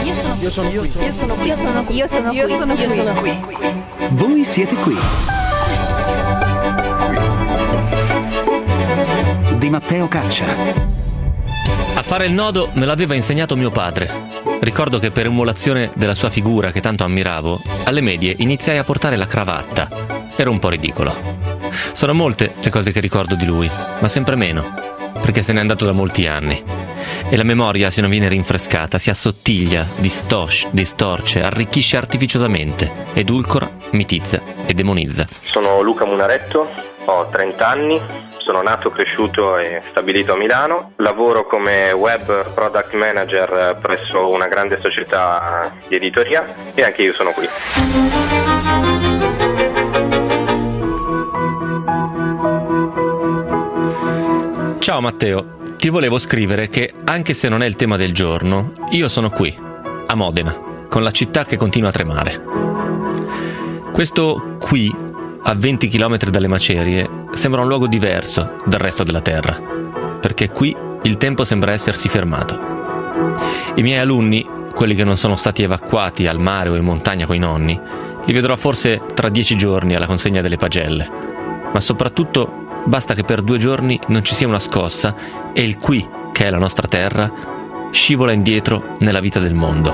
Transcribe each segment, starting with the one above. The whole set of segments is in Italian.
qui. Voi siete qui. Di Matteo Caccia. A fare il nodo me l'aveva insegnato mio padre. Ricordo che per emulazione della sua figura che tanto ammiravo, alle medie iniziai a portare la cravatta. Ero un po' ridicolo. Sono molte le cose che ricordo di lui, ma sempre meno, perché se n'è andato da molti anni. E la memoria, se non viene rinfrescata, si assottiglia, distorce, arricchisce artificiosamente, edulcora, mitizza e demonizza. Sono Luca Munaretto, ho 30 anni, sono nato, cresciuto e stabilito a Milano. Lavoro come web product manager presso una grande società di editoria e anche io sono qui. Ciao Matteo, ti volevo scrivere che, anche se non è il tema del giorno, io sono qui, a Modena, con la città che continua a tremare. Questo qui, a 20 km dalle macerie, sembra un luogo diverso dal resto della terra, perché qui il tempo sembra essersi fermato. I miei alunni, quelli che non sono stati evacuati al mare o in montagna coi nonni, li vedrò forse tra 10 giorni alla consegna delle pagelle, ma soprattutto basta che per 2 giorni non ci sia una scossa e il qui, che è la nostra terra, scivola indietro nella vita del mondo,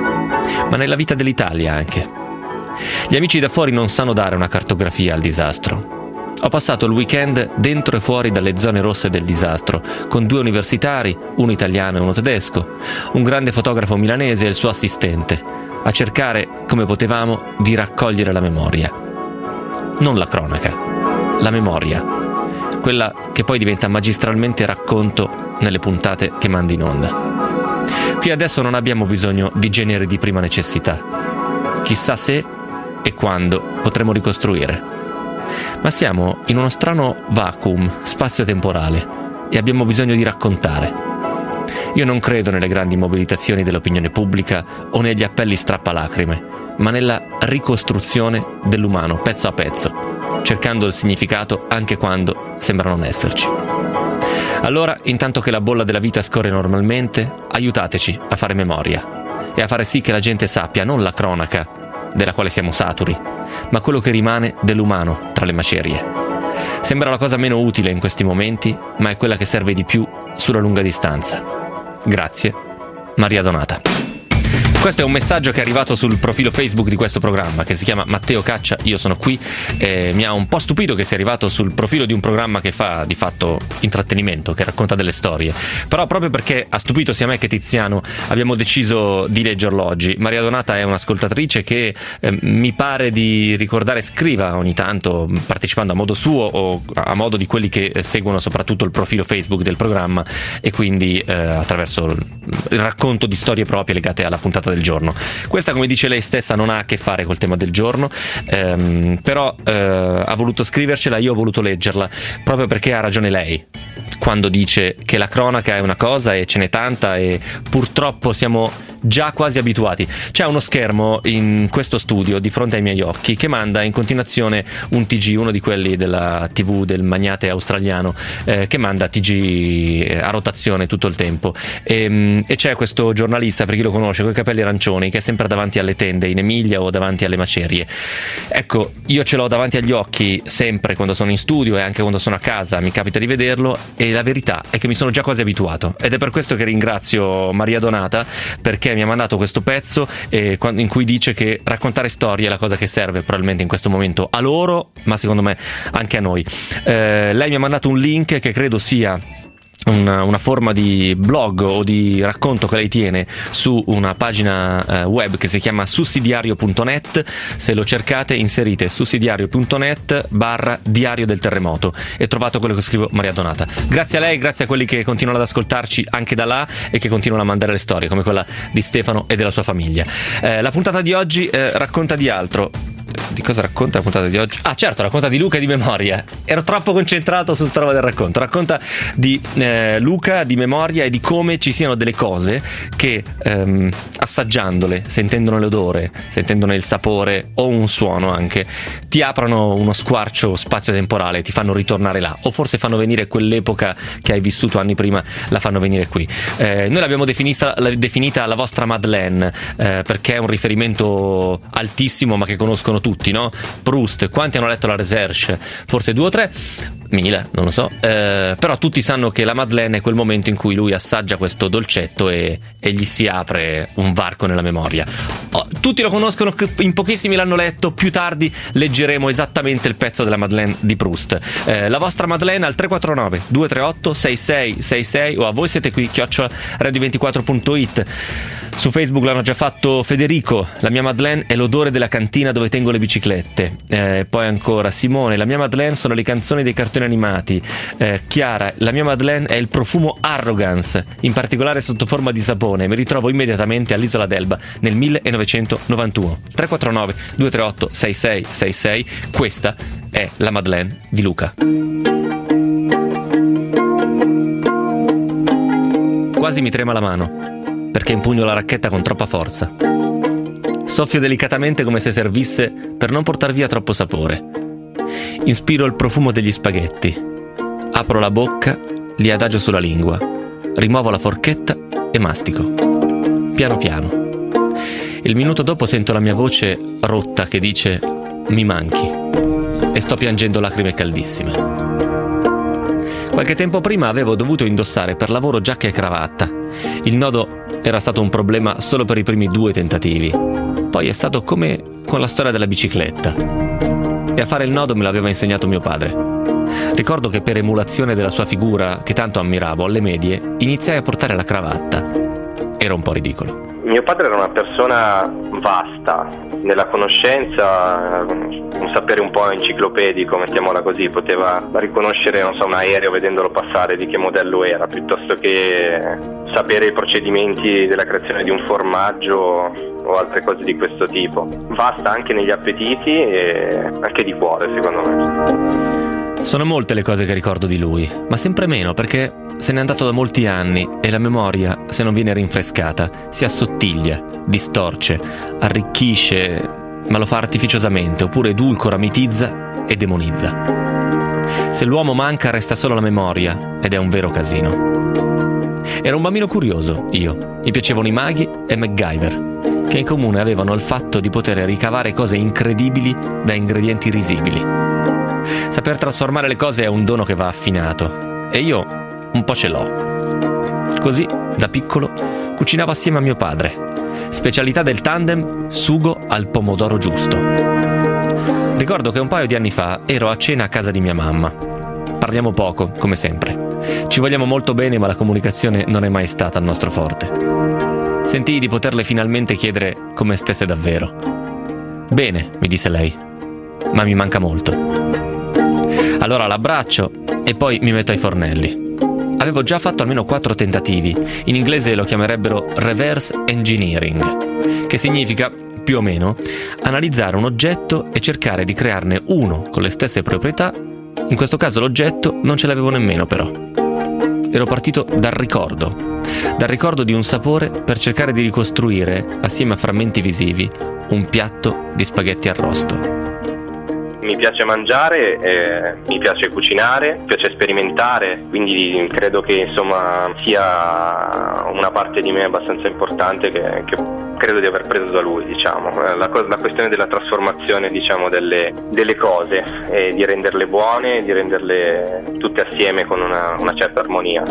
ma nella vita dell'Italia anche. Gli amici da fuori non sanno dare una cartografia al disastro. Ho passato il weekend dentro e fuori dalle zone rosse del disastro, con 2 universitari, uno italiano e uno tedesco, un grande fotografo milanese e il suo assistente, a cercare, come potevamo, di raccogliere la memoria. Non la cronaca, la memoria. Quella che poi diventa magistralmente racconto nelle puntate che mandi in onda. Qui adesso non abbiamo bisogno di generi di prima necessità. Chissà se e quando potremo ricostruire. Ma siamo in uno strano vacuum spazio-temporale e abbiamo bisogno di raccontare. Io non credo nelle grandi mobilitazioni dell'opinione pubblica o negli appelli strappalacrime, ma nella ricostruzione dell'umano pezzo a pezzo, cercando il significato anche quando sembra non esserci. Allora, intanto che la bolla della vita scorre normalmente, aiutateci a fare memoria e a fare sì che la gente sappia non la cronaca, della quale siamo saturi, ma quello che rimane dell'umano tra le macerie. Sembra la cosa meno utile in questi momenti, ma è quella che serve di più sulla lunga distanza. Grazie, Maria Donata. Questo è un messaggio che è arrivato sul profilo Facebook di questo programma, che si chiama Matteo Caccia, io sono qui. Mi ha un po' stupito che sia arrivato sul profilo di un programma che fa di fatto intrattenimento, che racconta delle storie. Però proprio perché ha stupito sia me che Tiziano, abbiamo deciso di leggerlo oggi. Maria Donata è un'ascoltatrice che mi pare di ricordare scriva ogni tanto, partecipando a modo suo o a modo di quelli che seguono soprattutto il profilo Facebook del programma, e quindi attraverso il racconto di storie proprie legate alla puntata del giorno. Questa, come dice lei stessa, non ha a che fare col tema del giorno, però ha voluto scrivercela, io ho voluto leggerla proprio perché ha ragione lei quando dice che la cronaca è una cosa e ce n'è tanta e purtroppo siamo già quasi abituati. C'è uno schermo in questo studio di fronte ai miei occhi che manda in continuazione un TG, uno di quelli della TV del magnate australiano, che manda TG a rotazione tutto il tempo, e c'è questo giornalista, per chi lo conosce, con i capelli arancioni, che è sempre davanti alle tende in Emilia o davanti alle macerie. Ecco, io ce l'ho davanti agli occhi sempre quando sono in studio e anche quando sono a casa, mi capita di vederlo, e la verità è che mi sono già quasi abituato, ed è per questo che ringrazio Maria Donata, perché mi ha mandato questo pezzo in cui dice che raccontare storie è la cosa che serve probabilmente in questo momento a loro, ma secondo me anche a noi. Lei mi ha mandato un link che credo sia una forma di blog o di racconto che lei tiene su una pagina web che si chiama sussidiario.net. Se lo cercate, inserite sussidiario.net/diario del terremoto e trovate quello che scrivo Maria Donata. Grazie a lei, grazie a quelli che continuano ad ascoltarci anche da là e che continuano a mandare le storie, come quella di Stefano e della sua famiglia. La puntata di oggi racconta di altro. di cosa racconta la puntata di oggi? Ah certo, racconta di Luca e di memoria. Ero troppo concentrato su sta roba del racconto. Racconta di Luca, di memoria e di come ci siano delle cose che assaggiandole, sentendone l'odore, sentendone il sapore o un suono anche, ti aprono uno squarcio spazio-temporale, ti fanno ritornare là, o forse fanno venire quell'epoca che hai vissuto anni prima, la fanno venire qui. Noi l'abbiamo definita la vostra Madeleine, perché è un riferimento altissimo ma che conoscono tutti, no? Proust, quanti hanno letto la Recherche? Forse 2 o 3? 1000, non lo so, però tutti sanno che la Madeleine è quel momento in cui lui assaggia questo dolcetto e gli si apre un varco nella memoria. Tutti lo conoscono, in pochissimi l'hanno letto, più tardi leggeremo esattamente il pezzo della Madeleine di Proust. La vostra Madeleine al 349 238 6666 o a voi siete qui @radio24.it. Su Facebook l'hanno già fatto Federico, la mia Madeleine è l'odore della cantina dove tengo le biciclette. Poi ancora Simone, la mia Madeleine sono le canzoni dei cartoni animati. Chiara, la mia Madeleine è il profumo Arrogance, in particolare sotto forma di sapone. Mi ritrovo immediatamente all'Isola d'Elba nel 1991. 349 238 6666. Questa è la Madeleine di Luca. Quasi mi trema la mano perché impugno la racchetta con troppa forza. Soffio delicatamente come se servisse per non portar via troppo sapore. Inspiro il profumo degli spaghetti. Apro la bocca, li adagio sulla lingua. Rimuovo la forchetta e mastico. Piano piano. Il minuto dopo sento la mia voce rotta che dice «mi manchi» e sto piangendo lacrime caldissime. Qualche tempo prima avevo dovuto indossare per lavoro giacca e cravatta. Il nodo era stato un problema solo per i primi 2 tentativi. Poi è stato come con la storia della bicicletta. E a fare il nodo me l'aveva insegnato mio padre. Ricordo che per emulazione della sua figura, che tanto ammiravo, alle medie, iniziai a portare la cravatta. Era un po' ridicolo. Mio padre era una persona vasta nella conoscenza, un sapere un po' enciclopedico, mettiamola così, poteva riconoscere, non so, un aereo vedendolo passare di che modello era, piuttosto che sapere i procedimenti della creazione di un formaggio o altre cose di questo tipo. Vasta anche negli appetiti e anche di cuore, secondo me. Sono molte le cose che ricordo di lui, ma sempre meno perché se n'è andato da molti anni e la memoria, se non viene rinfrescata, si assottiglia, distorce, arricchisce, ma lo fa artificiosamente, oppure edulcora, mitizza e demonizza. Se l'uomo manca resta solo la memoria ed è un vero casino. Ero un bambino curioso, io. Mi piacevano i maghi e MacGyver, che in comune avevano il fatto di poter ricavare cose incredibili da ingredienti risibili. Saper trasformare le cose è un dono che va affinato, e io un po' ce l'ho. Così, da piccolo, cucinavo assieme a mio padre. Specialità del tandem, sugo al pomodoro giusto. Ricordo che un paio di anni fa ero a cena a casa di mia mamma. Parliamo poco, come sempre. Ci vogliamo molto bene, ma la comunicazione non è mai stata il nostro forte. Sentii di poterle finalmente chiedere come stesse davvero. Bene, mi disse lei, ma mi manca molto. Allora l'abbraccio e poi mi metto ai fornelli. Avevo già fatto almeno 4 tentativi, in inglese lo chiamerebbero reverse engineering, che significa, più o meno, analizzare un oggetto e cercare di crearne uno con le stesse proprietà. In questo caso l'oggetto non ce l'avevo nemmeno però. Ero partito dal ricordo di un sapore per cercare di ricostruire, assieme a frammenti visivi, un piatto di spaghetti arrosto. Mi piace mangiare, mi piace cucinare, mi piace sperimentare, quindi credo che insomma sia una parte di me abbastanza importante che credo di aver preso da lui, diciamo. La questione della trasformazione, diciamo, delle cose, e di renderle buone, di renderle tutte assieme con una certa armonia.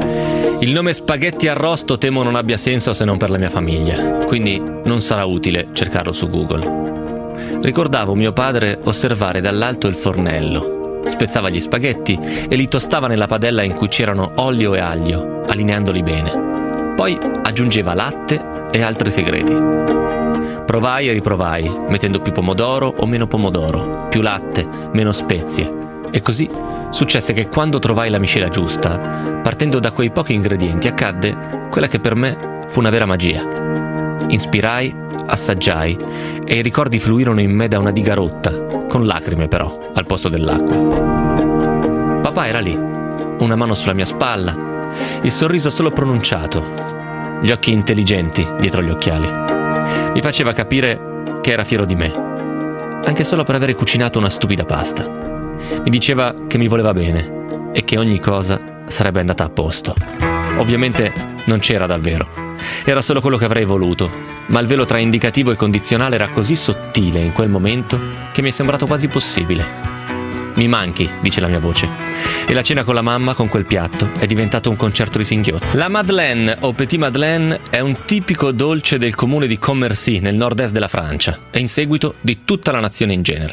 Il nome spaghetti arrosto temo non abbia senso se non per la mia famiglia, quindi non sarà utile cercarlo su Google. Ricordavo mio padre osservare dall'alto il fornello, spezzava gli spaghetti e li tostava nella padella in cui c'erano olio e aglio, allineandoli bene. Poi aggiungeva latte e altri segreti. Provai e riprovai, mettendo più pomodoro o meno pomodoro, più latte, meno spezie. E così successe che quando trovai la miscela giusta, partendo da quei pochi ingredienti, accadde quella che per me fu una vera magia. Inspirai, assaggiai e i ricordi fluirono in me da una diga rotta, con lacrime però, al posto dell'acqua. Papà era lì, una mano sulla mia spalla, il sorriso solo pronunciato, gli occhi intelligenti dietro gli occhiali. Mi faceva capire che era fiero di me, anche solo per avere cucinato una stupida pasta. Mi diceva che mi voleva bene e che ogni cosa sarebbe andata a posto. Ovviamente non c'era davvero, era solo quello che avrei voluto, ma il velo tra indicativo e condizionale era così sottile in quel momento che mi è sembrato quasi possibile. Mi manchi, dice la mia voce. E la cena con la mamma, con quel piatto, è diventato un concerto di singhiozzi. La Madeleine o Petit Madeleine è un tipico dolce del comune di Commercy, nel nord-est della Francia, e in seguito di tutta la nazione in genere.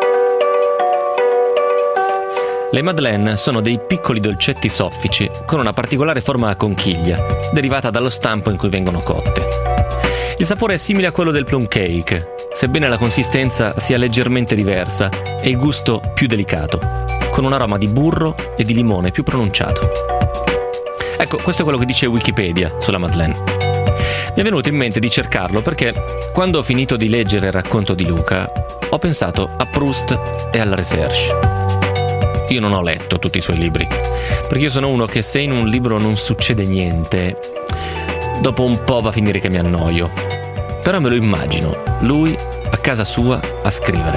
Le Madeleine sono dei piccoli dolcetti soffici con una particolare forma a conchiglia, derivata dallo stampo in cui vengono cotte. Il sapore è simile a quello del plum cake, sebbene la consistenza sia leggermente diversa e il gusto più delicato, con un aroma di burro e di limone più pronunciato. Ecco, questo è quello che dice Wikipedia sulla Madeleine. Mi è venuto in mente di cercarlo perché, quando ho finito di leggere il racconto di Luca, ho pensato a Proust e alla Recherche. Io non ho letto tutti i suoi libri, perché io sono uno che se in un libro non succede niente, dopo un po' va a finire che mi annoio. Però me lo immagino, lui a casa sua a scrivere.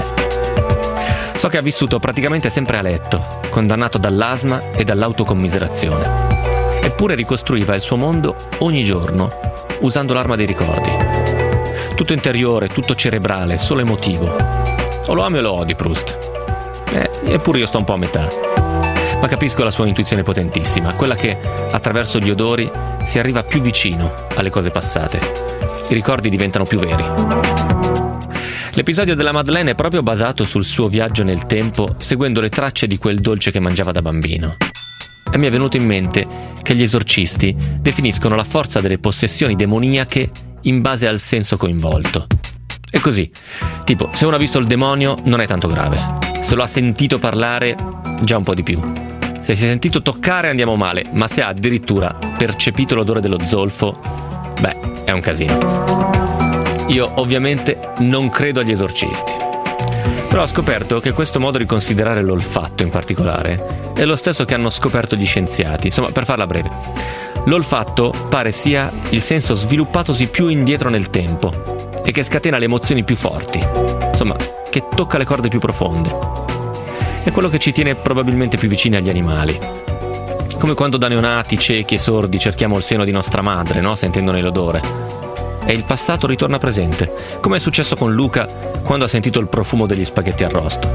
So che ha vissuto praticamente sempre a letto, condannato dall'asma e dall'autocommiserazione. Eppure ricostruiva il suo mondo ogni giorno, usando l'arma dei ricordi. Tutto interiore, tutto cerebrale, solo emotivo. O lo ami o lo odi, Proust. Eppure io sto un po' a metà. Ma capisco la sua intuizione potentissima, quella che, attraverso gli odori, si arriva più vicino alle cose passate. I ricordi diventano più veri. L'episodio della Madeleine è proprio basato sul suo viaggio nel tempo, seguendo le tracce di quel dolce che mangiava da bambino. E mi è venuto in mente che gli esorcisti definiscono la forza delle possessioni demoniache in base al senso coinvolto. È così, tipo, se uno ha visto il demonio non è tanto grave. Se lo ha sentito parlare, già un po' di più. Se si è sentito toccare andiamo male, ma se ha addirittura percepito l'odore dello zolfo, beh, è un casino. Io ovviamente non credo agli esorcisti. Però ho scoperto che questo modo di considerare l'olfatto in particolare è lo stesso che hanno scoperto gli scienziati. Insomma, per farla breve, l'olfatto pare sia il senso sviluppatosi più indietro nel tempo e che scatena le emozioni più forti. Insomma, che tocca le corde più profonde. È quello che ci tiene probabilmente più vicini agli animali. Come quando da neonati, ciechi e sordi cerchiamo il seno di nostra madre, no? Sentendone l'odore. E il passato ritorna presente, come è successo con Luca quando ha sentito il profumo degli spaghetti arrosto.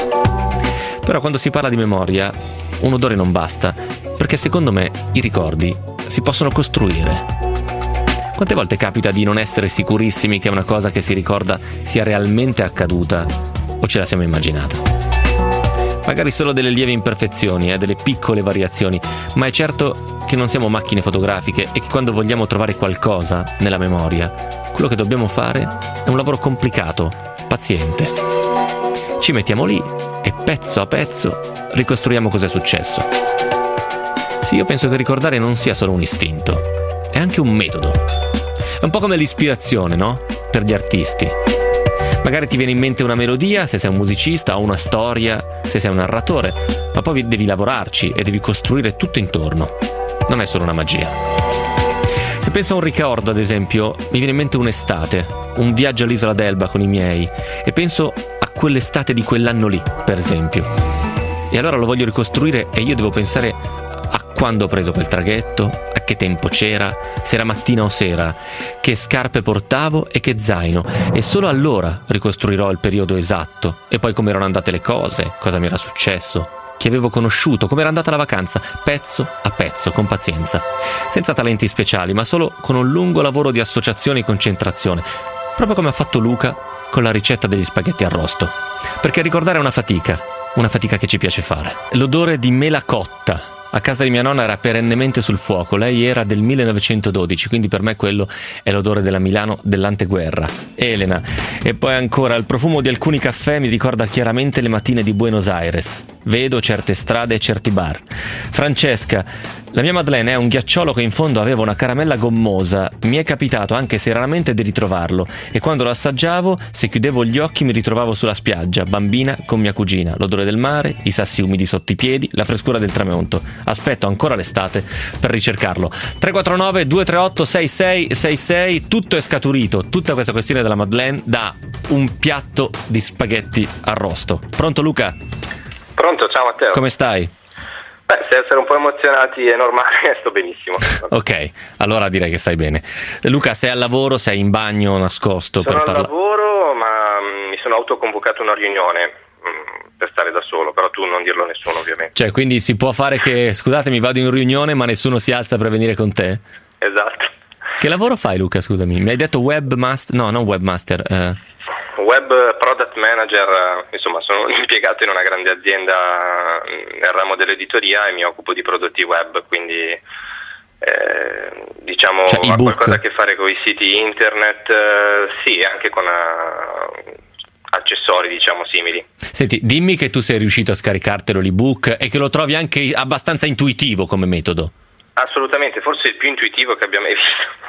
Però quando si parla di memoria, un odore non basta, perché secondo me i ricordi si possono costruire. Quante volte capita di non essere sicurissimi che una cosa che si ricorda sia realmente accaduta o ce la siamo immaginata? Magari solo delle lievi imperfezioni, delle piccole variazioni, ma è certo che non siamo macchine fotografiche e che quando vogliamo trovare qualcosa nella memoria, quello che dobbiamo fare è un lavoro complicato, paziente. Ci mettiamo lì e pezzo a pezzo ricostruiamo cos'è successo. Sì, io penso che ricordare non sia solo un istinto, è anche un metodo. È un po' come l'ispirazione, no? Per gli artisti. Magari ti viene in mente una melodia se sei un musicista o una storia se sei un narratore, ma poi devi lavorarci e devi costruire tutto intorno. Non è solo una magia. Se penso a un ricordo, ad esempio, mi viene in mente un'estate, un viaggio all'isola d'Elba con i miei, e penso a quell'estate di quell'anno lì, per esempio. E allora lo voglio ricostruire e io devo pensare a quando ho preso quel traghetto, a che tempo c'era, se era mattina o sera, che scarpe portavo e che zaino, e solo allora ricostruirò il periodo esatto e poi come erano andate le cose, cosa mi era successo, chi avevo conosciuto, come era andata la vacanza, pezzo a pezzo, con pazienza, senza talenti speciali, ma solo con un lungo lavoro di associazione e concentrazione, proprio come ha fatto Luca con la ricetta degli spaghetti arrosto, perché ricordare è una fatica che ci piace fare. L'odore di mela cotta a casa di mia nonna era perennemente sul fuoco. Lei era del 1912, quindi per me quello è l'odore della Milano dell'anteguerra. Elena. E poi ancora il profumo di alcuni caffè mi ricorda chiaramente le mattine di Buenos Aires. Vedo certe strade e certi bar. Francesca. La mia Madeleine è un ghiacciolo che in fondo aveva una caramella gommosa. Mi è capitato, anche se raramente, di ritrovarlo, e quando lo assaggiavo, se chiudevo gli occhi mi ritrovavo sulla spiaggia, bambina con mia cugina, l'odore del mare, i sassi umidi sotto i piedi, la frescura del tramonto. Aspetto ancora l'estate per ricercarlo. 349 238 6666. Tutto è scaturito, tutta questa questione della Madeleine, da un piatto di spaghetti arrosto. Pronto, Luca? Pronto, ciao Matteo. Come stai? Beh, se essere un po' emozionati è normale, sto benissimo. Ok, allora direi che stai bene. Luca, sei al lavoro, sei in bagno nascosto? Sono al lavoro, ma mi sono autoconvocato una riunione per stare da solo, però tu non dirlo a nessuno, ovviamente. Cioè, quindi si può fare che, scusatemi, vado in riunione ma nessuno si alza per venire con te? Esatto. Che lavoro fai, Luca, scusami? Mi hai detto webmaster? No, non webmaster. Web product manager, insomma, sono impiegato in una grande azienda nel ramo dell'editoria e mi occupo di prodotti web, quindi diciamo cioè, ha qualcosa a che fare con i siti internet, sì, anche con accessori, diciamo, simili. Senti, dimmi che tu sei riuscito a scaricartelo l'ebook e che lo trovi anche abbastanza intuitivo come metodo. Assolutamente, forse il più intuitivo che abbia mai visto.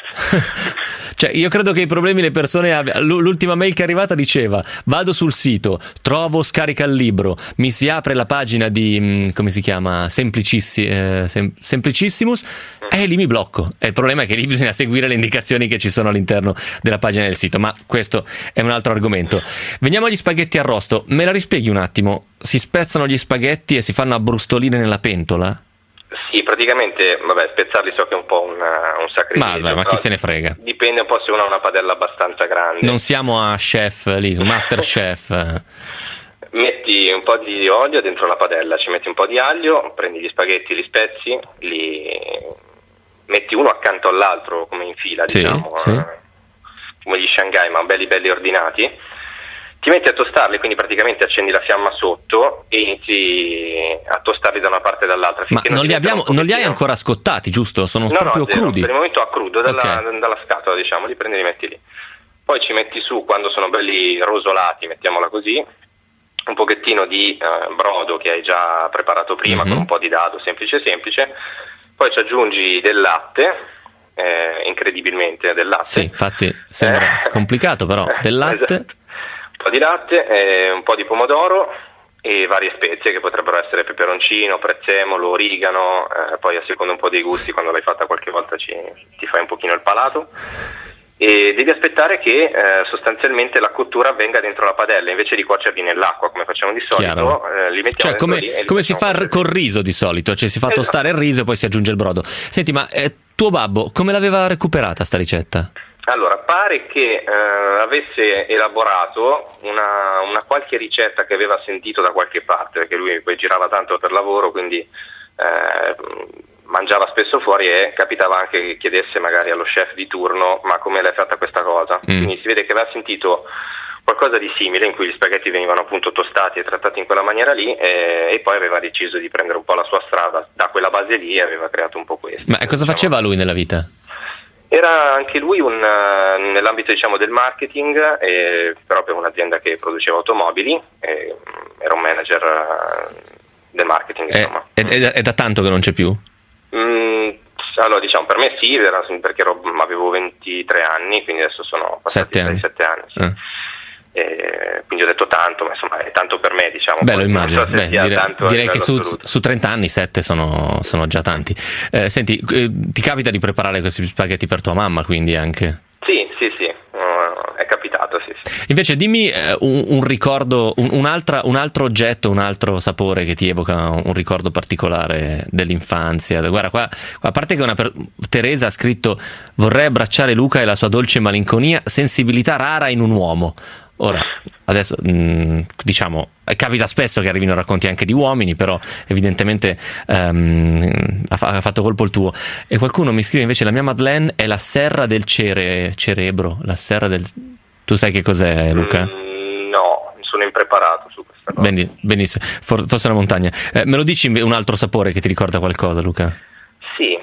Cioè, io credo che i problemi le persone l'ultima mail che è arrivata diceva: vado sul sito, trovo scarica il libro, mi si apre la pagina di come si chiama, Simplicissimus, e lì mi blocco. E il problema è che lì bisogna seguire le indicazioni che ci sono all'interno della pagina del sito, ma questo è un altro argomento. Veniamo agli spaghetti arrosto. Me la rispieghi un attimo? Si spezzano gli spaghetti e si fanno abbrustoline nella pentola? Sì, praticamente, vabbè, spezzarli so che è un po' un sacrificio. Ma chi se ne frega? Dipende un po' se uno ha una padella abbastanza grande. Non siamo a chef lì, master chef. Metti un po' di olio dentro la padella, ci metti un po' di aglio, prendi gli spaghetti, li spezzi, li metti uno accanto all'altro come in fila, sì, diciamo, sì. Come gli Shanghai, ma belli ordinati. Ti metti a tostarli, quindi praticamente accendi la fiamma sotto e inizi a tostarli da una parte e dall'altra. Ma non li hai ancora scottati, giusto? Sono proprio crudi? Per il momento a crudo, dalla scatola, diciamo, li prendi e li metti lì. Poi ci metti su, quando sono belli rosolati, mettiamola così, un pochettino di brodo che hai già preparato prima, con un po' di dado, semplice. Poi ci aggiungi del latte, incredibilmente del latte. Sì, infatti sembra complicato, però del latte. Esatto. Un po' di latte, un po' di pomodoro e varie spezie che potrebbero essere peperoncino, prezzemolo, origano, poi a seconda un po' dei gusti, quando l'hai fatta qualche volta ti fai un pochino il palato, e devi aspettare che sostanzialmente la cottura avvenga dentro la padella, invece di cuocerli nell'acqua come facciamo di solito, li mettiamo cioè come si fa col riso di solito, cioè si fa tostare il riso e poi si aggiunge il brodo. Senti, ma tuo babbo come l'aveva recuperata sta ricetta? Allora, pare che avesse elaborato una qualche ricetta che aveva sentito da qualche parte, perché lui poi girava tanto per lavoro, quindi mangiava spesso fuori e capitava anche che chiedesse magari allo chef di turno: ma come l'hai fatta questa cosa? Quindi si vede che aveva sentito qualcosa di simile, in cui gli spaghetti venivano appunto tostati e trattati in quella maniera lì, e poi aveva deciso di prendere un po' la sua strada da quella base lì e aveva creato un po' questo. Ma cosa faceva lui nella vita? Era anche lui nell'ambito, diciamo, del marketing, però per un'azienda che produceva automobili, era un manager del marketing, insomma. È da tanto che non c'è più? Allora, diciamo, per me sì, perché avevo 23 anni, quindi adesso sono passati 7 anni. Sì. Quindi ho detto tanto, ma insomma è tanto per me, diciamo. Bello, immagino. Direi che su 30 anni 7 sono già tanti. Senti, ti capita di preparare questi spaghetti per tua mamma, quindi anche? Sì, è capitato, sì. Invece dimmi un ricordo, un altro oggetto, un altro sapore che ti evoca un ricordo particolare dell'infanzia. Guarda, qua a parte che Teresa ha scritto: vorrei abbracciare Luca e la sua dolce malinconia, sensibilità rara in un uomo. Ora, adesso diciamo, capita spesso che arrivino racconti anche di uomini, però evidentemente ha fatto colpo il tuo. E qualcuno mi scrive invece: la mia Madeleine è la serra del cerebro, la serra del... Tu sai che cos'è, Luca? No, sono impreparato su questa cosa. Benissimo, forse una montagna. Me lo dici un altro sapore che ti ricorda qualcosa, Luca? Sì,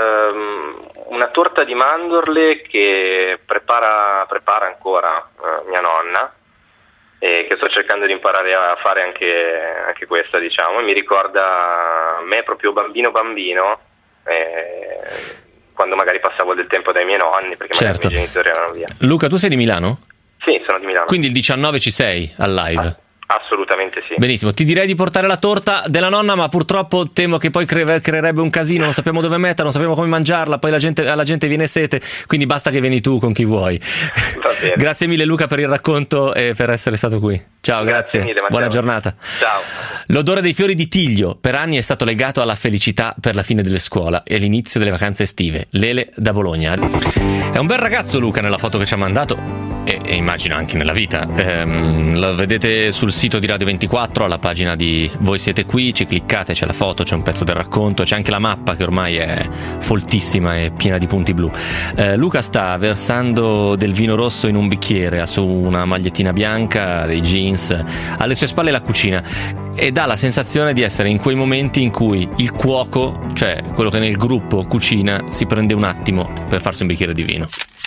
una torta di mandorle che prepara ancora mia nonna, e che sto cercando di imparare a fare anche questa, diciamo, e mi ricorda me proprio bambino, quando magari passavo del tempo dai miei nonni, perché magari Certo. i miei genitori erano via. Luca, tu sei di Milano? Sì, sono di Milano. Quindi il 19 ci sei al live? Assolutamente sì. Benissimo, ti direi di portare la torta della nonna, ma purtroppo temo che poi creerebbe un casino, non sappiamo dove metterla, non sappiamo come mangiarla, poi alla gente viene sete, quindi basta che vieni tu con chi vuoi. Va bene. Grazie mille Luca per il racconto e per essere stato qui. Ciao, grazie. mille, Matteo. Buona giornata. Ciao. L'odore dei fiori di tiglio per anni è stato legato alla felicità per la fine delle scuole e all'inizio delle vacanze estive. Lele da Bologna. È un bel ragazzo Luca nella foto che ci ha mandato e immagino anche nella vita. Lo vedete sul sito di Radio 24, alla pagina di Voi siete qui, ci cliccate, c'è la foto, c'è un pezzo del racconto, c'è anche la mappa che ormai è foltissima e piena di punti blu. Luca sta versando del vino rosso in un bicchiere, ha su una magliettina bianca, dei jeans, alle sue spalle la cucina e dà la sensazione di essere in quei momenti in cui il cuoco, cioè quello che nel gruppo cucina, si prende un attimo per farsi un bicchiere di vino.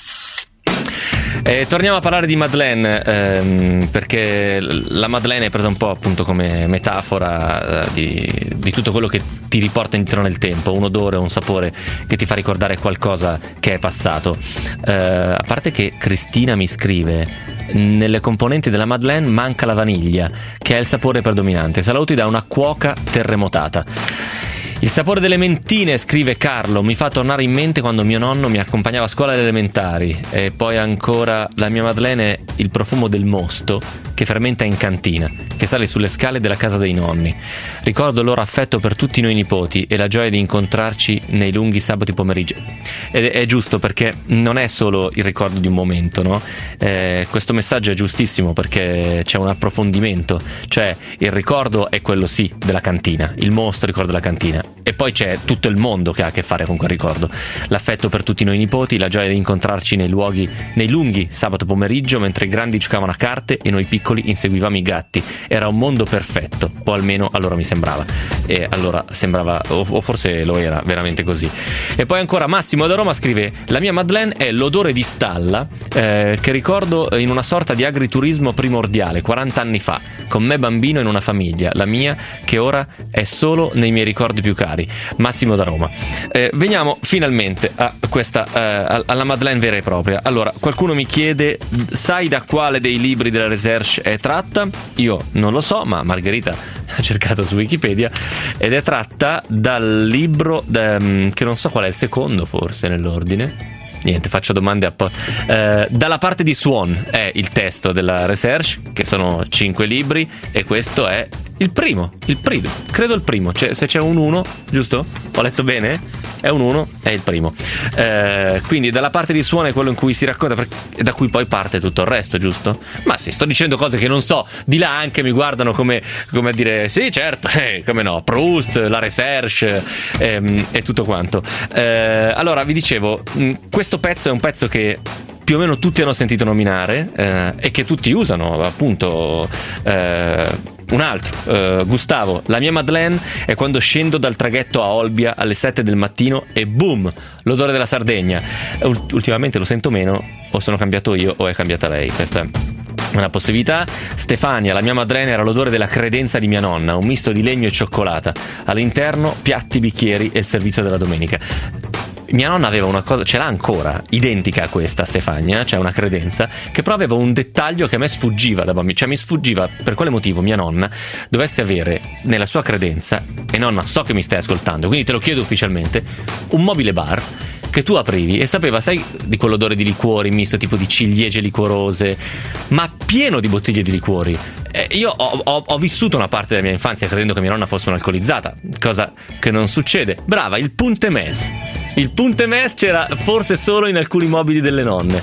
Torniamo a parlare di Madeleine, perché la Madeleine è presa un po' appunto come metafora di tutto quello che ti riporta indietro nel tempo, un odore, un sapore che ti fa ricordare qualcosa che è passato. A parte che Cristina mi scrive: nelle componenti della Madeleine manca la vaniglia, che è il sapore predominante. Saluti da una cuoca terremotata. Il sapore delle mentine, scrive Carlo, mi fa tornare in mente quando mio nonno mi accompagnava a scuola alle elementari. E poi ancora la mia Madeleine, il profumo del mosto che fermenta in cantina, che sale sulle scale della casa dei nonni. Ricordo il loro affetto per tutti noi nipoti e la gioia di incontrarci nei lunghi sabati pomeriggio. Ed è giusto, perché non è solo il ricordo di un momento, no? Questo messaggio è giustissimo perché c'è un approfondimento, cioè il ricordo è quello sì della cantina, il mostro ricorda la cantina, e poi c'è tutto il mondo che ha a che fare con quel ricordo, l'affetto per tutti noi nipoti, la gioia di incontrarci nei lunghi sabato pomeriggio mentre i grandi giocavano a carte e noi piccoli inseguivamo i gatti. Era un mondo perfetto, o almeno allora mi sembrava, e allora sembrava, o forse lo era veramente così. E poi ancora Massimo da Roma scrive: la mia Madeleine è l'odore di stalla che ricordo in una sorta di agriturismo primordiale 40 anni fa, con me bambino in una famiglia, la mia che ora è solo nei miei ricordi più cari. Massimo da Roma. Veniamo finalmente a questa alla Madeleine vera e propria. Allora, qualcuno mi chiede: sai da quale dei libri della Recherche è tratta? Io non lo so, ma Margherita ha cercato su Wikipedia ed è tratta dal libro che non so qual è il secondo, forse nell'ordine. Niente, faccio domande apposta. Dalla parte di Swan è il testo della Recherche, che sono 5 libri, e questo è il primo, credo il primo. Cioè, se c'è un 1, giusto? Ho letto bene? È un 1, è il primo. Quindi dalla parte di Swan è quello in cui si racconta, e da cui poi parte tutto il resto, giusto? Ma sì, sto dicendo cose che non so. Di là anche mi guardano come a dire: sì, certo, come no, Proust, la Recherche e tutto quanto. Allora, vi dicevo, questo pezzo è un pezzo che più o meno tutti hanno sentito nominare e che tutti usano, appunto. Un altro, Gustavo, la mia Madeleine è quando scendo dal traghetto a Olbia alle 7 del mattino e boom, l'odore della Sardegna. Ultimamente lo sento meno, o sono cambiato io o è cambiata lei, questa è una possibilità. Stefania, la mia Madeleine era l'odore della credenza di mia nonna, un misto di legno e cioccolata, all'interno piatti, bicchieri e il servizio della domenica. Mia nonna aveva una cosa, ce l'ha ancora, identica a questa Stefania, cioè una credenza, che però aveva un dettaglio che a me sfuggiva da bambino, cioè mi sfuggiva per quale motivo mia nonna dovesse avere nella sua credenza, e nonna so che mi stai ascoltando, quindi te lo chiedo ufficialmente, un mobile bar che tu aprivi e sapeva, sai, di quell'odore di liquori misto tipo di ciliegie liquorose, ma pieno di bottiglie di liquori. Io ho vissuto una parte della mia infanzia credendo che mia nonna fosse un'alcolizzata, cosa che non succede. Brava, il Puntemès. Il Puntemès c'era forse solo in alcuni mobili delle nonne.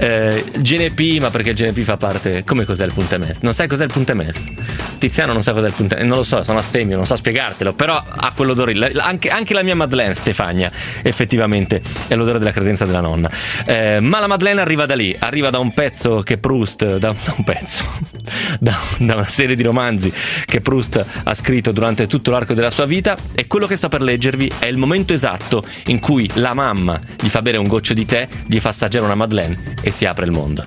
GNP, ma perché il GNP fa parte. Come cos'è il Puntemès? Non sai cos'è il Puntemès? Tiziano non sa cos'è il Puntemès. Non lo so, sono astemio, non so spiegartelo. Però ha quell'odore. Anche la mia Madeleine, Stefania, effettivamente è l'odore della credenza della nonna. Ma la Madeleine arriva da lì, arriva da un pezzo che Proust. Da un pezzo. Da una serie di romanzi che Proust ha scritto durante tutto l'arco della sua vita, e quello che sto per leggervi è il momento esatto in cui la mamma gli fa bere un goccio di tè, gli fa assaggiare una Madeleine e si apre il mondo.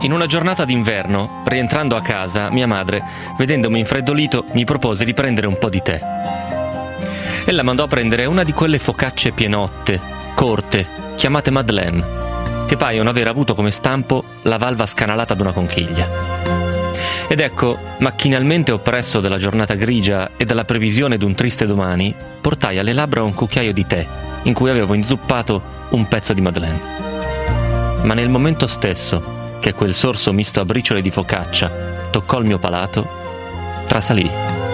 In una giornata d'inverno, rientrando a casa, mia madre, vedendomi infreddolito, mi propose di prendere un po' di tè. Ella mandò a prendere una di quelle focacce pienotte, corte, chiamate Madeleine, che paiono aver avuto come stampo la valva scanalata d'una conchiglia. Ed ecco, macchinalmente oppresso dalla giornata grigia e dalla previsione d'un triste domani, portai alle labbra un cucchiaio di tè, in cui avevo inzuppato un pezzo di Madeleine. Ma nel momento stesso che quel sorso misto a briciole di focaccia toccò il mio palato, trasalì.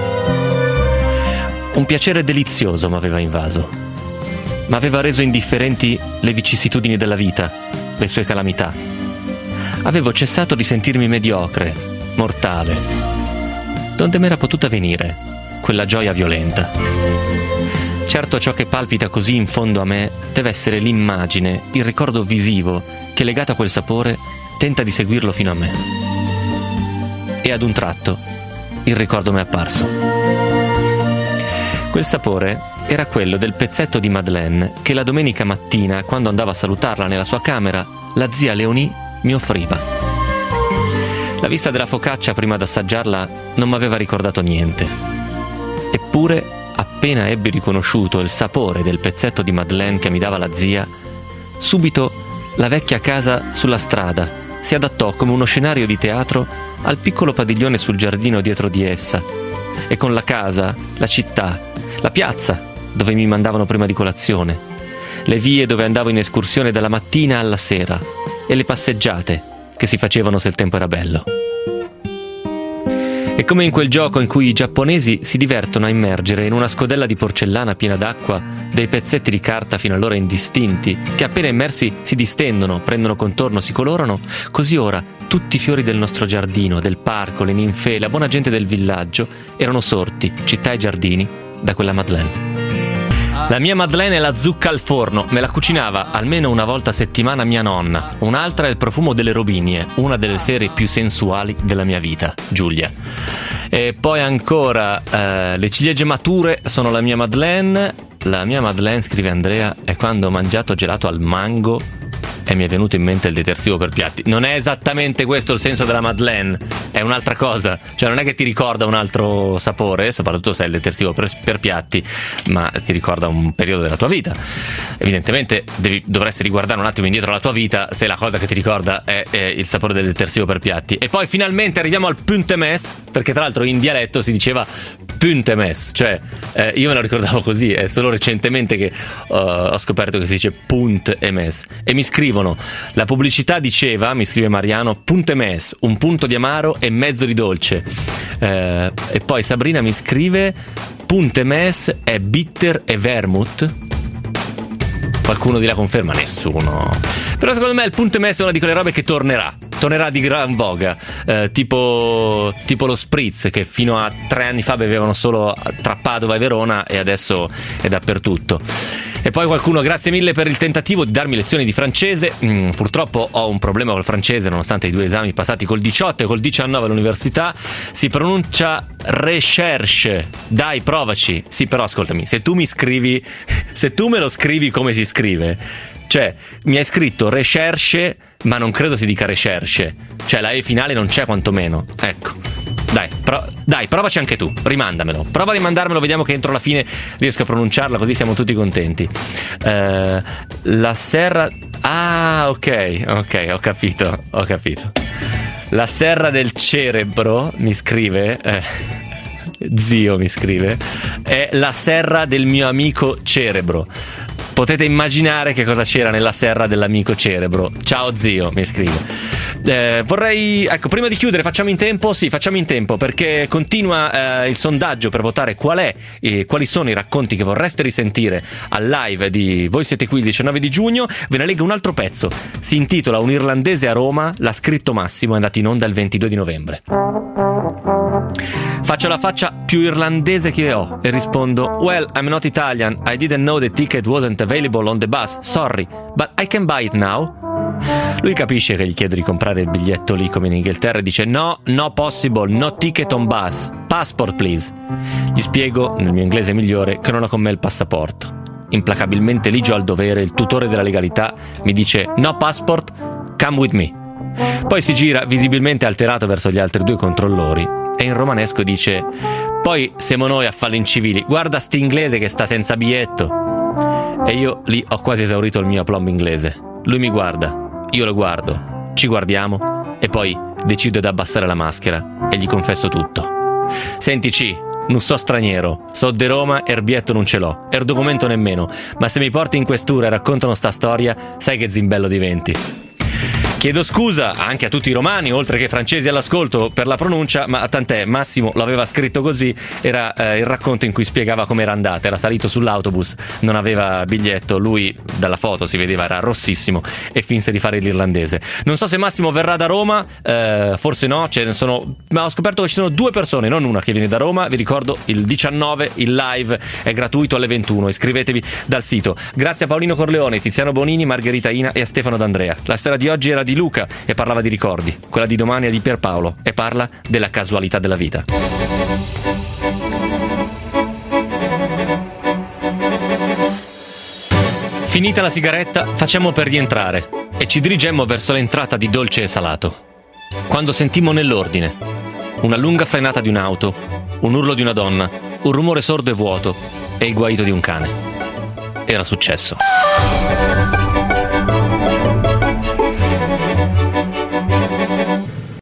Un piacere delizioso m'aveva invaso. M'aveva reso indifferenti le vicissitudini della vita, le sue calamità. Avevo cessato di sentirmi mediocre, mortale. Donde m'era potuta venire quella gioia violenta? Certo, ciò che palpita così in fondo a me deve essere l'immagine, il ricordo visivo che, legato a quel sapore, tenta di seguirlo fino a me. E ad un tratto il ricordo mi è apparso. Quel sapore era quello del pezzetto di Madeleine che la domenica mattina, quando andavo a salutarla nella sua camera, la zia Leonie mi offriva. La vista della focaccia prima d'assaggiarla non m'aveva ricordato niente. Eppure, appena ebbi riconosciuto il sapore del pezzetto di Madeleine che mi dava la zia, subito la vecchia casa sulla strada si adattò come uno scenario di teatro al piccolo padiglione sul giardino dietro di essa, e con la casa, la città, la piazza dove mi mandavano prima di colazione, le vie dove andavo in escursione dalla mattina alla sera e le passeggiate che si facevano se il tempo era bello. È come in quel gioco in cui i giapponesi si divertono a immergere in una scodella di porcellana piena d'acqua dei pezzetti di carta fino allora indistinti, che appena immersi si distendono, prendono contorno, si colorano. Così ora tutti i fiori del nostro giardino, del parco, le ninfee, la buona gente del villaggio erano sorti, città e giardini, da quella Madeleine. La mia Madeleine è la zucca al forno, me la cucinava almeno una volta a settimana mia nonna. Un'altra è il profumo delle robinie, una delle sere più sensuali della mia vita, Giulia. E poi ancora le ciliegie mature sono la mia Madeleine. La mia Madeleine, scrive Andrea, è quando ho mangiato gelato al mango e mi è venuto in mente il detersivo per piatti. Non è esattamente questo il senso della Madeleine, è un'altra cosa. Cioè non è che ti ricorda un altro sapore, soprattutto se è il detersivo per piatti, ma ti ricorda un periodo della tua vita. Evidentemente dovresti riguardare un attimo indietro la tua vita se la cosa che ti ricorda è il sapore del detersivo per piatti. E poi finalmente arriviamo al puntemes, perché tra l'altro in dialetto si diceva puntemes, cioè io me lo ricordavo così, è solo recentemente che ho scoperto che si dice punt e mes. E mi scrivono, la pubblicità diceva, mi scrive Mariano, puntemes, un punto di amaro e mezzo di dolce. E poi Sabrina mi scrive, puntemes è bitter e vermouth. Qualcuno dirà conferma? Nessuno. Però secondo me il puntemes è una di quelle robe che tornerà di gran voga, tipo lo spritz che fino a 3 anni fa bevevano solo tra Padova e Verona e adesso è dappertutto. E poi qualcuno, grazie mille per il tentativo di darmi lezioni di francese. Purtroppo ho un problema col francese, nonostante i 2 esami passati col 18 e col 19 all'università. Si pronuncia recherche. Dai, provaci. Sì, però ascoltami, se tu me lo scrivi come si scrive, cioè mi hai scritto recherche, ma non credo si dica recherche, cioè la E finale non c'è quantomeno. Ecco, dai, provaci anche tu, rimandamelo, prova a rimandarmelo, vediamo che entro la fine riesco a pronunciarla, così siamo tutti contenti. La serra... Ah, ok, ho capito. La serra del cerebro, mi scrive... Zio mi scrive, è la serra del mio amico cerebro. Potete immaginare che cosa c'era nella serra dell'amico cerebro. Ciao zio, mi scrive. Vorrei, ecco, prima di chiudere, facciamo in tempo? Sì, facciamo in tempo, perché continua il sondaggio per votare quali sono i racconti che vorreste risentire al live di Voi siete qui il 19 di giugno. Ve ne leggo un altro pezzo, si intitola Un irlandese a Roma, l'ha scritto Massimo, è andato in onda il 22 di novembre. Faccio la faccia più irlandese che ho e rispondo: Well, I'm not Italian, I didn't know the ticket wasn't available on the bus, sorry, but I can buy it now. Lui capisce che gli chiedo di comprare il biglietto lì come in Inghilterra e dice no possible, no ticket on bus, passport please. Gli spiego, nel mio inglese migliore, che non ho con me il passaporto. Implacabilmente ligio al dovere, il tutore della legalità mi dice no passport, come with me. Poi si gira visibilmente alterato verso gli altri 2 controllori e in romanesco dice: poi siamo noi a farli incivili, guarda sti inglese che sta senza biglietto. E io lì ho quasi esaurito il mio aplomb inglese. Lui mi guarda, io lo guardo, ci guardiamo e poi decido di abbassare la maschera e gli confesso tutto. Senti C, non so straniero, so de Roma e il biglietto non ce l'ho, e il documento nemmeno, ma se mi porti in questura e raccontano sta storia, sai che zimbello diventi. Chiedo scusa anche a tutti i romani, oltre che francesi all'ascolto, per la pronuncia, ma tant'è, Massimo l'aveva scritto così, era il racconto in cui spiegava com'era andata, era salito sull'autobus, non aveva biglietto, lui dalla foto si vedeva era rossissimo e finse di fare l'irlandese. Non so se Massimo verrà da Roma, forse no, ma ho scoperto che ci sono 2 persone, non una, che viene da Roma. Vi ricordo il 19, il live è gratuito alle 21, iscrivetevi dal sito. Grazie a Paolino Corleone, Tiziano Bonini, Margherita Ina e a Stefano D'Andrea. La storia di oggi era di Luca e parlava di ricordi, quella di domani è di Pierpaolo e parla della casualità della vita. Finita la sigaretta, facemmo per rientrare e ci dirigemmo verso l'entrata di Dolce e Salato, quando sentimmo nell'ordine una lunga frenata di un'auto, un urlo di una donna, un rumore sordo e vuoto e il guaito di un cane. Era successo.